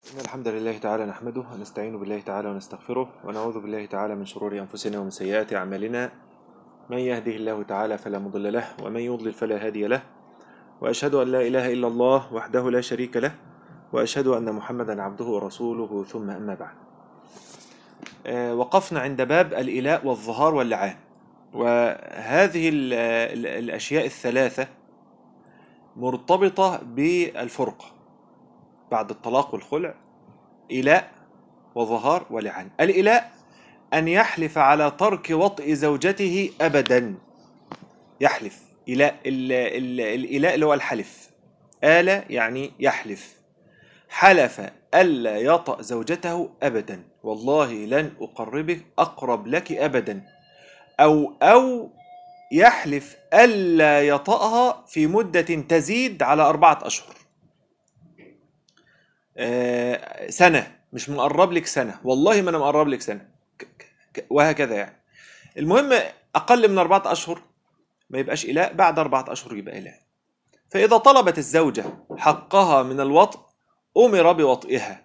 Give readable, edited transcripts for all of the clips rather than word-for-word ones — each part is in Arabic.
إن الحمد لله تعالى نحمده ونستعين بالله تعالى ونستغفره ونعوذ بالله تعالى من شرور أنفسنا ومن سيئات أعمالنا. من يهده الله تعالى فلا مضل له ومن يضلل فلا هادي له، وأشهد أن لا إله إلا الله وحده لا شريك له، وأشهد أن محمدا عبده ورسوله، ثم أما بعد. وقفنا عند باب الإيلاء والظهار واللعان، وهذه الأشياء الثلاثة مرتبطة بالفرقة بعد الطلاق والخلع: إيلاء وظهار ولعان. الإيلاء أن يحلف على ترك وطئ زوجته أبدا. يحلف الإيلاء اللي هو الحلف. آل يعني يحلف، حلف ألا يطأ زوجته أبدا، والله لن أقرب لك أبدا، أو يحلف ألا يطأها في مدة تزيد على 4 أشهر. سنة، مش مقرب لك سنة، والله ما أنا مقرب لك سنة، وهكذا يعني. المهم أقل من 4 أشهر ما يبقاش إيلاء، بعد 4 أشهر يبقى إيلاء. فإذا طلبت الزوجة حقها من الوطء أمر بوطئها،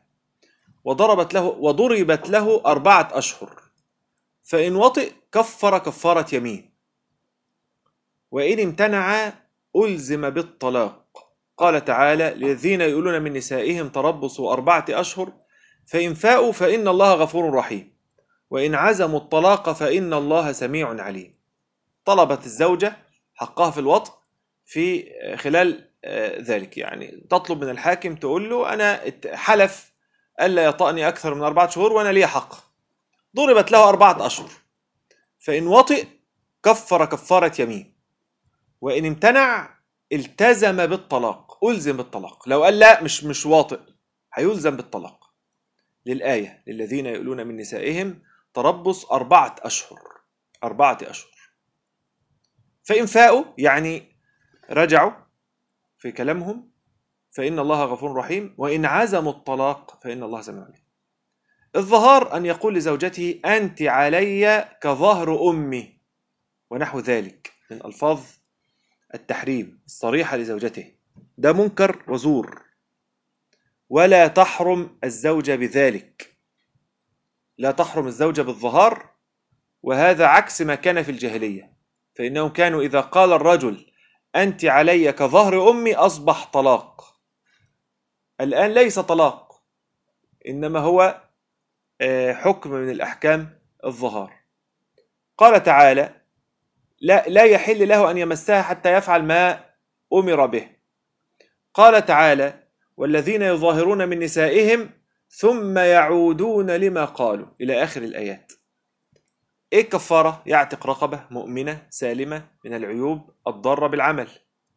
وضربت له 4 أشهر، فإن وطئ كفر كفارة يمين، وإن امتنع ألزم بالطلاق. قال تعالى: الذين يؤلون من نسائهم تربص 4 أشهر، فإن فاءوا فإن الله غفور رحيم، وإن عزموا الطلاق فإن الله سميع عليم. طلبت الزوجة حقها في الوطء في خلال ذلك، يعني تطلب من الحاكم، تقول له: أنا حلف ألا يطأني أكثر من 4 شهور وأنا لي حق. ضربت له 4 أشهر، فإن وطئ كفر كفارة يمين، وإن امتنع التزم بالطلاق، ألزم بالطلاق. لو قال لا مش واطئ، هيلزم بالطلاق، للآية: للذين يؤلون من نسائهم تربص 4 أشهر. 4 أشهر. فإن فاءوا يعني رجعوا في كلامهم فإن الله غفور رحيم، وإن عزموا الطلاق فإن الله سميع عليم. الظهار أن يقول لزوجته: أنت علي كظهر أمي، ونحو ذلك من ألفاظ التحريم الصريحة لزوجته. ده منكر وزور، ولا تحرم الزوجة بذلك. لا تحرم الزوجة بالظهار، وهذا عكس ما كان في الجاهلية، فإنهم كانوا إذا قال الرجل: أنت علي كظهر أمي، أصبح طلاق. الآن ليس طلاق، إنما هو حكم من الأحكام الظهار. قال تعالى: لا يحل له أن يمسها حتى يفعل ما أمر به. قال تعالى: والذين يظاهرون من نسائهم ثم يعودون لما قالوا، إلى آخر الآيات. إيه الكفارة؟ يعتق رقبة مؤمنة سالمة من العيوب الضارة بالعمل.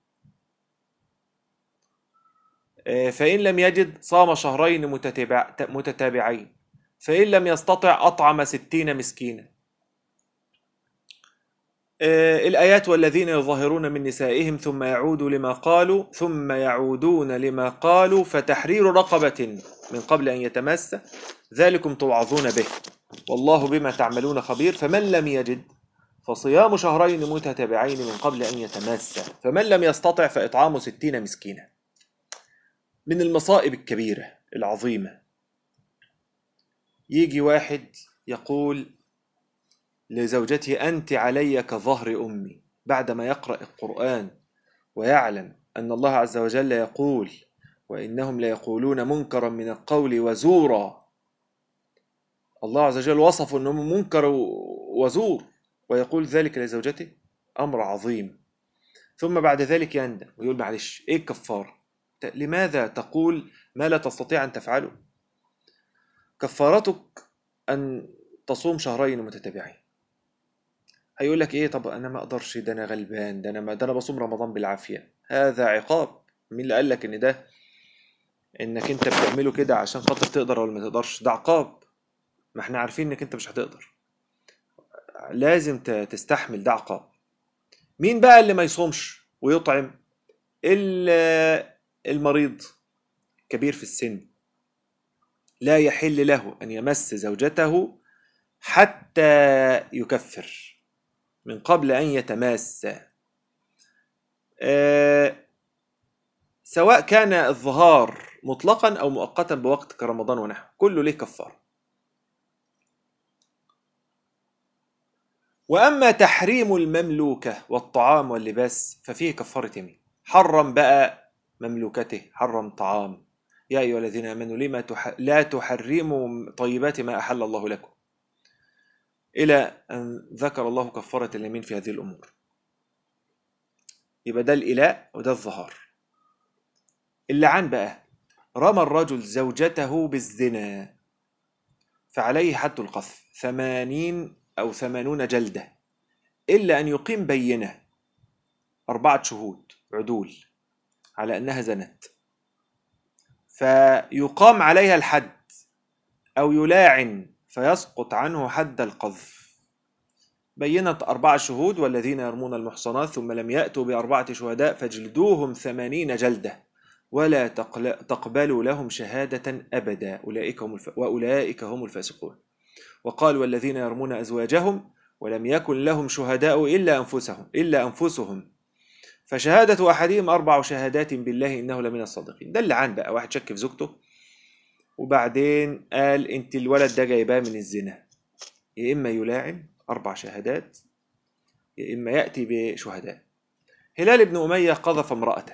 فإن لم يجد صام شهرين متتابعين، فإن لم يستطع أطعم 60 مسكينا. الآيات: والذين يظاهرون من نسائهم ثم يعودون لما قالوا فتحرير رقبة من قبل أن يتمس، ذلكم توعظون به، والله بما تعملون خبير. فمن لم يجد فصيام شهرين متتابعين من قبل أن يتمس، فمن لم يستطع فإطعام 60 مسكينا. من المصائب الكبيرة العظيمة، يجي واحد يقول لزوجته: أنت علي كظهر أمي، بعدما يقرأ القرآن ويعلم أن الله عز وجل يقول: وإنهم ليقولون منكرا من القول وزورا. الله عز وجل وصفوا أنهم منكر وزور، ويقول ذلك لزوجته. أمر عظيم. ثم بعد ذلك يندم ويقول: معلش، إيه الكفارة؟ لماذا تقول ما لا تستطيع أن تفعله؟ كفارتك أن تصوم شهرين متتابعين. هيقول لك: ايه، طب انا ما اقدرش، ده انا غلبان، ده انا بصوم رمضان بالعافيه. هذا عقاب. مين اللي قال لك ان ده، انك انت بتعمله كده عشان خاطر تقدر ولا ما تقدرش؟ ده عقاب. ما احنا عارفين انك انت مش هتقدر، لازم تستحمل، ده عقاب. مين بقى اللي ما يصومش ويطعم؟ المريض كبير في السن، لا يحل له ان يمس زوجته حتى يكفر من قبل ان يتماس. سواء كان الظهار مطلقا أو مؤقتا بوقت كرمضان ونحو، كله ليه كفارة. وأما تحريم المملوكة والطعام واللباس ففيه كفارة يمين. حرم بقى مملوكته، حرم طعام، يا أيها الذين آمنوا لما لا تحرموا طيبات ما أحل الله لكم، إلى أن ذكر الله كفارة اليمين في هذه الأمور. يبقى ده الإلاء وده الظهار. اللعان بقى، رمى الرجل زوجته بالزنا فعليه حد القذف 80 أو 80 جلدة، إلا أن يقيم بينة 4 شهود عدول على أنها زنت، فيقام عليها الحد، أو يلاعن فيسقط عنه حد القذف. بينة 4 شهود، والذين يرمون المحصنات ثم لم يأتوا ب4 شهداء فاجلدوهم 80 جلدة ولا تقبلوا لهم شهادة أبدا وأولئك هم الفاسقون. وقال والذين يرمون أزواجهم ولم يكن لهم شهداء إلا أنفسهم فشهادة أحدهم 4 شهادات بالله إنه لمن الصادقين. ده اللعان بقى، واحد شك في زوجته وبعدين قال انت الولد ده جايباه من الزنا، يا إما يلاعن 4 شهادات يا إما يأتي بشهداء. هلال بن أمية قذف امرأته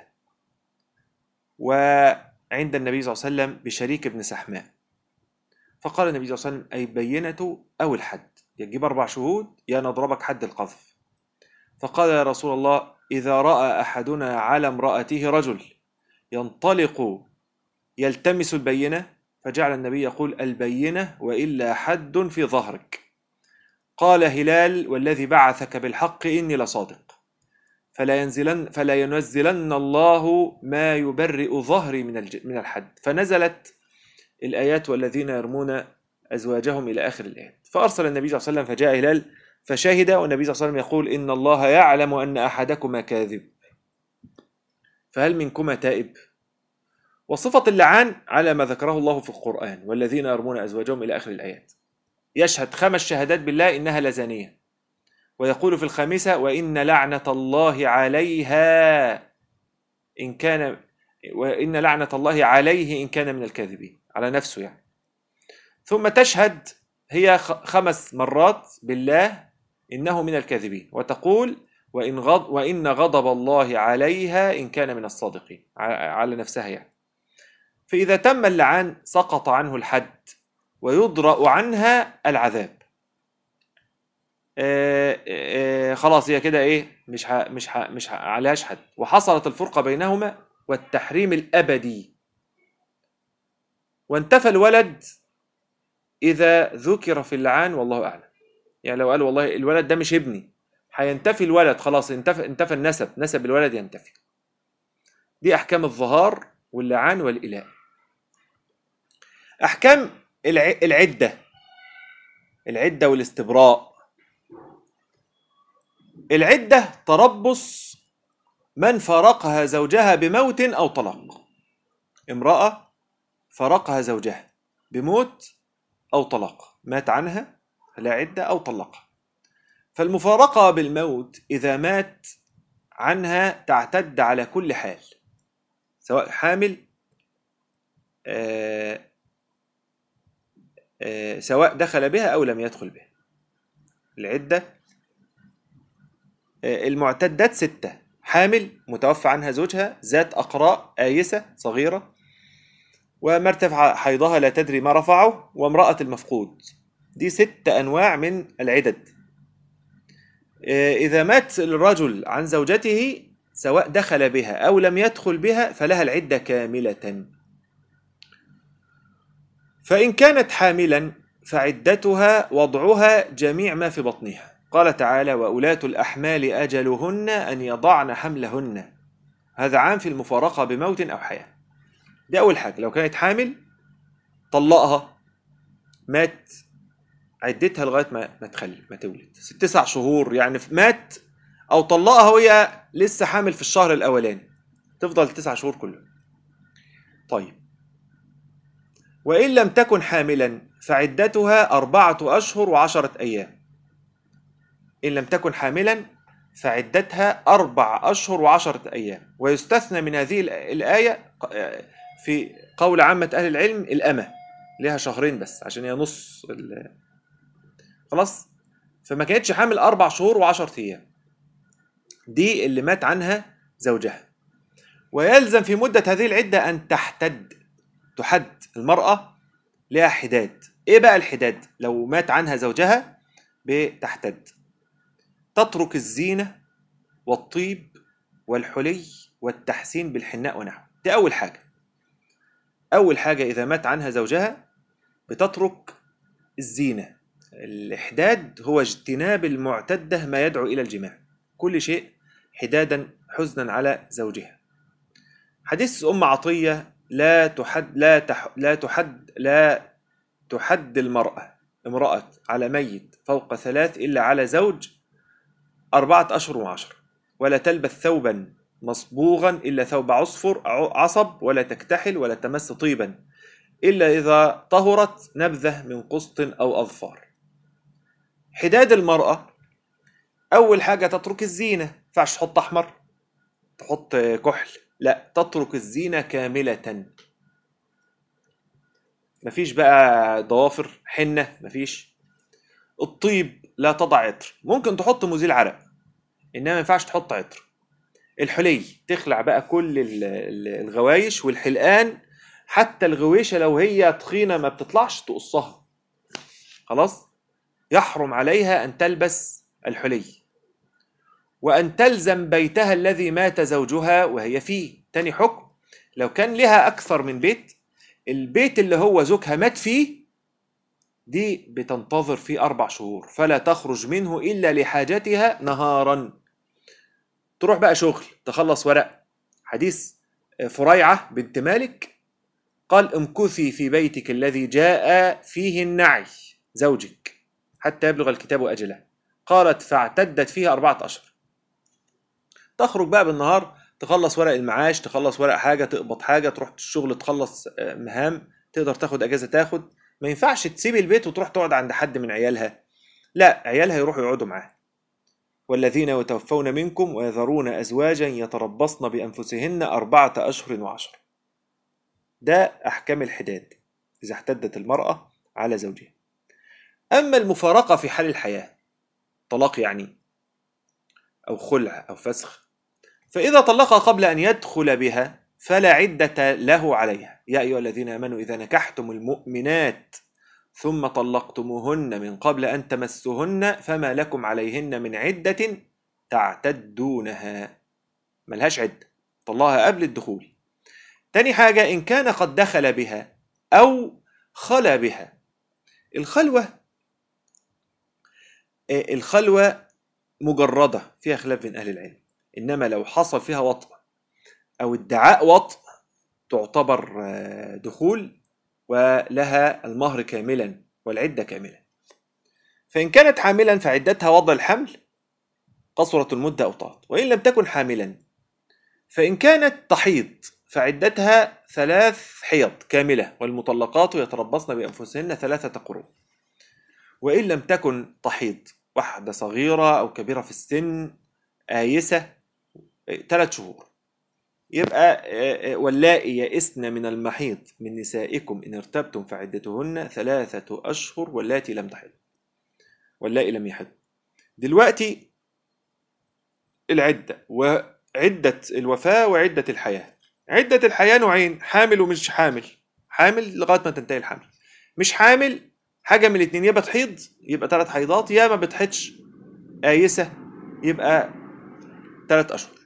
وعند النبي صلى الله عليه وسلم بشريك بن سحماء، فقال النبي صلى الله عليه وسلم أي بينة أو الحد، يجيب 4 شهود يا نضربك حد القذف. فقال يا رسول الله إذا رأى أحدنا على امرأته رجل ينطلق يلتمس البينة، فجعل النبي يقول البينة وإلا حد في ظهرك. قال هلال والذي بعثك بالحق إني لصادق، فلا ينزلن الله ما يبرئ ظهري من الحد. فنزلت الآيات والذين يرمون أزواجهم إلى آخر الآيات. فأرسل النبي صلى الله عليه وسلم فجاء هلال فشهد، والنبي صلى الله عليه وسلم يقول إن الله يعلم أن أحدكما كاذب فهل منكما تائب. وصفة اللعان على ما ذكره الله في القرآن والذين يرمون أزواجهم إلى آخر الآيات. يشهد 5 شهادات بالله إنها لزانية، ويقول في الخامسة وإن لعنة الله عليها وإن لعنة الله عليه إن كان من الكاذبين، على نفسه يعني. ثم تشهد هي 5 مرات بالله إنه من الكاذبين، وتقول وإن غضب الله عليها إن كان من الصادقين، على نفسها يعني. فإذا تم اللعان سقط عنه الحد ويدرأ عنها العذاب. خلاص هي كده ايه، مش عليهاش حد، وحصلت الفرقة بينهما والتحريم الأبدي. وانتفى الولد إذا ذكر في اللعان والله أعلم. يعني لو قال والله الولد ده مش ابني، هينتفي الولد، خلاص انتفى النسب، نسب الولد ينتفي. دي أحكام الظهار واللعان والإلاء. أحكام العدة والاستبراء. العدة تربص من فارقها زوجها بموت أو طلاق. امرأة فارقها زوجها بموت أو طلاق، مات عنها فلا عدة أو طلقها. فالمفارقة بالموت إذا مات عنها تعتد على كل حال، سواء حامل سواء دخل بها أو لم يدخل بها. العدة المعتدات 6: حامل متوفى عنها زوجها، ذات أقراء آيسة صغيرة، وما ارتفع حيضها لا تدري ما رفعه، وامرأة المفقود. دي 6 أنواع من العدد. إذا مات الرجل عن زوجته سواء دخل بها أو لم يدخل بها فلها العدة كاملة. فإن كانت حاملا فعدتها وضعها جميع ما في بطنها. قال تعالى وأولاة الأحمال أجلهن أن يضعن حملهن. هذا عام في المفارقة بموت أو حياة. دي أول حاجة. لو كانت حامل طلقها، مات، عدتها لغاية ما تولد 9 شهور يعني، مات أو طلقها وهي لسه حامل في الشهر الأولاني، تفضل 9 شهور كلهم. طيب وإن لم تكن حاملا فعدتها 4 أشهر و10 أيام. إن لم تكن حاملا فعدتها 4 أشهر و10 أيام. ويستثنى من هذه الآية في قول عامة أهل العلم الأمة لها شهرين بس عشان هي نص خلاص. فما كانتش حامل 4 شهور و10 أيام، دي اللي مات عنها زوجها. ويلزم في مدة هذه العدة أن تحد المرأة لها حداد. إيه بقى الحداد؟ لو مات عنها زوجها بتحتد، تترك الزينة والطيب والحلي والتحسين بالحناء ونحوه. دي أول حاجة. أول حاجة إذا مات عنها زوجها بتترك الزينة. الإحداد هو اجتناب المعتدة ما يدعو إلى الجماع، كل شيء حدادا حزنا على زوجها. حديث أم عطية: لا تحد امرأة على ميت فوق 3 إلا على زوج 4 أشهر و10، ولا تلبس ثوبا مصبوغا إلا ثوب عصب، ولا تكتحل ولا تمس طيبا إلا إذا طهرت نبذة من قسط أو أظفار. حداد المرأة أول حاجة تترك الزينة. ما ينفعش تحط أحمر، تحط كحل، لا، تترك الزينة كاملة. مفيش بقى ضوافر، حنة مفيش. الطيب لا تضع عطر، ممكن تحط مزيل عرق إنما ما ينفعش تحط عطر. الحلي تخلع بقى كل الغوايش والحلقان، حتى الغويشة لو هي تخينة ما بتطلعش تقصها، خلاص. يحرم عليها أن تلبس الحلي. وأن تلزم بيتها الذي مات زوجها وهي فيه. تاني حكم، لو كان لها أكثر من بيت، البيت اللي هو زوجها مات فيه دي بتنتظر فيه 4 شهور، فلا تخرج منه إلا لحاجتها نهارا. تروح بقى شغل، تخلص ورق. حديث فريعة بنت مالك قال: امكثي في بيتك الذي جاء فيه النعي زوجك حتى يبلغ الكتاب أجله. قالت: فاعتدت فيها 4 أشهر. تخرج بقى بالنهار، تخلص ورق المعاش، تخلص ورق حاجة، تقبض حاجة، تروح الشغل، تخلص مهام، تقدر تاخد أجازة تاخد. ما ينفعش تسيب البيت وتروح تقعد عند حد من عيالها، لا، عيالها يروحوا يقعدوا معاها. والذين يتوفون منكم ويذرون أزواجا يتربصن بأنفسهن 4 أشهر و10. ده أحكام الحداد إذا احتدت المرأة على زوجها. أما المفارقة في حال الحياة، طلاق يعني أو خلع أو فسخ، فإذا طلقها قبل أن يدخل بها فلا عدة له عليها. يا أيها الذين آمنوا إذا نكحتم المؤمنات ثم طلقتموهن من قبل أن تمسوهن فما لكم عليهن من عدة تعتدونها. ملهاش عدة، طلقها قبل الدخول. تاني حاجة، إن كان قد دخل بها أو خلى بها. الخلوة مجردة فيها خلاف بين أهل العلم، إنما لو حصل فيها وطء أو ادعاء وطء تعتبر دخول، ولها المهر كاملا والعدة كاملة. فإن كانت حاملا فعدتها وضع الحمل، قصرت المدة أو طالت. وإن لم تكن حاملا، فإن كانت تحيض فعدتها 3 حيض كاملة، والمطلقات يتربصن بأنفسهن 3 قروء. وإن لم تكن تحيض، واحدة صغيرة أو كبيرة في السن آيسة، 3 شهور. يبقى واللائي يئسن من المحيض من نسائكم إن ارتبتم فعدتهن 3 أشهر واللاتي لم تحض واللائي لم يحض. دلوقتي العدة، وعدة الوفاة وعدة الحياة. عدة الحياة نوعين: حامل ومش حامل. حامل لغاية ما تنتهي الحمل، مش حامل حاجة من الاتنين، يا بتحيض يبقى 3 حيضات، يا ما بتحيضش آيسة يبقى 3 أشهر.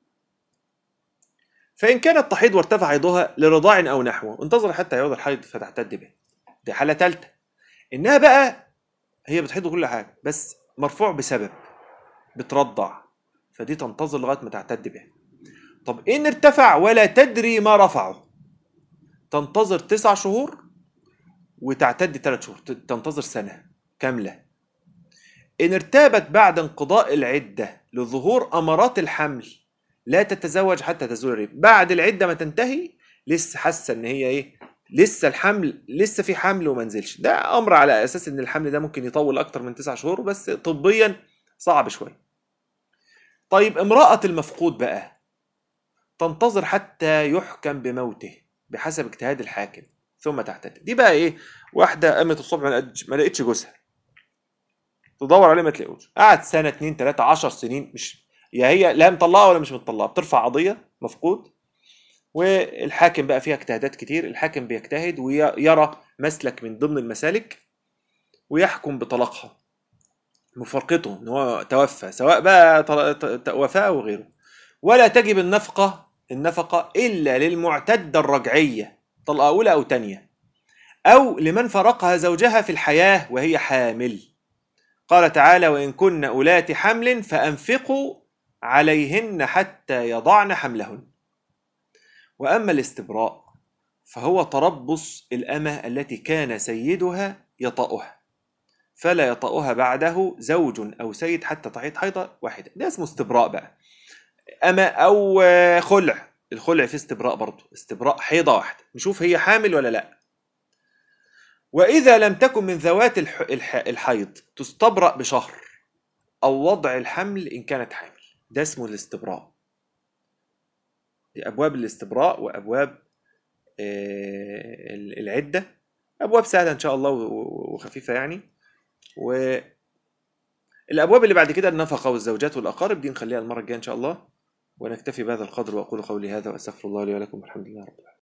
فإن كانت تحيض وارتفع حيضها لرضاع أو نحوه انتظر حتى يعود الحيض فتعتد به. دي حالة ثالثة، إنها بقى هي بتحيض كل حاجة بس مرفوع بسبب، بترضع، فدي تنتظر لغاية ما تعتد به. طب إن ارتفع ولا تدري ما رفعه، تنتظر 9 شهور وتعتد 3 شهور، تنتظر سنة كاملة. إن ارتابت بعد انقضاء العدة لظهور أمارات الحمل لا تتزوج حتى تزول الريب. بعد العدة ما تنتهي لسه حاسة إن هي إيه، لسه الحمل، لسه في حمل وما نزلش. ده أمر على أساس إن الحمل ده ممكن يطول أكتر من 9 شهور، بس طبيا صعب شوية. طيب امرأة المفقود بقى تنتظر حتى يحكم بموته. بحسب اجتهاد الحاكم ثم تعتد. دي بقى ايه؟ واحده قامت الصبح ما لقيتش جوزها، تدور عليه ما تلاقوش، قعد سنه 2 3 10 سنين، مش يا هي لا مطلقه ولا مش مطلقه، بترفع قضيه مفقود، والحاكم بقى فيها اجتهادات كتير، الحاكم بيجتهد ويرى مسلك من ضمن المسالك ويحكم بطلاقها، مفارقته ان هو توفى، سواء بقى وفاة او غيره. ولا تجب النفقة الا للمعتدة الرجعية، طلقة اولى او تانية، او لمن فرقها زوجها في الحياة وهي حامل. قال تعالى: وان كن اولات حمل فانفقوا عليهن حتى يضعن حملهن. واما الاستبراء فهو تربص الأمة التي كان سيدها يطأها فلا يطأها بعده زوج أو سيد حتى تحيض حيضة واحدة، ده اسمه استبراء بقى. أما أو خلع، الخلع فيه استبراء برضه، استبراء حيضة واحدة، نشوف هي حامل ولا لا. وإذا لم تكن من ذوات الحيض تستبرأ بشهر أو وضع الحمل إن كانت حامل، ده اسمه الاستبراء. دي أبواب الاستبراء وأبواب العدة، أبواب سهلة إن شاء الله وخفيفة يعني. والأبواب اللي بعد كده النفقة والزوجات والأقارب دي نخليها المرة الجاية إن شاء الله، ونكتفي بهذا القدر. وأقول قولي هذا وأستغفر الله لي ولكم، والحمد لله رب العالمين.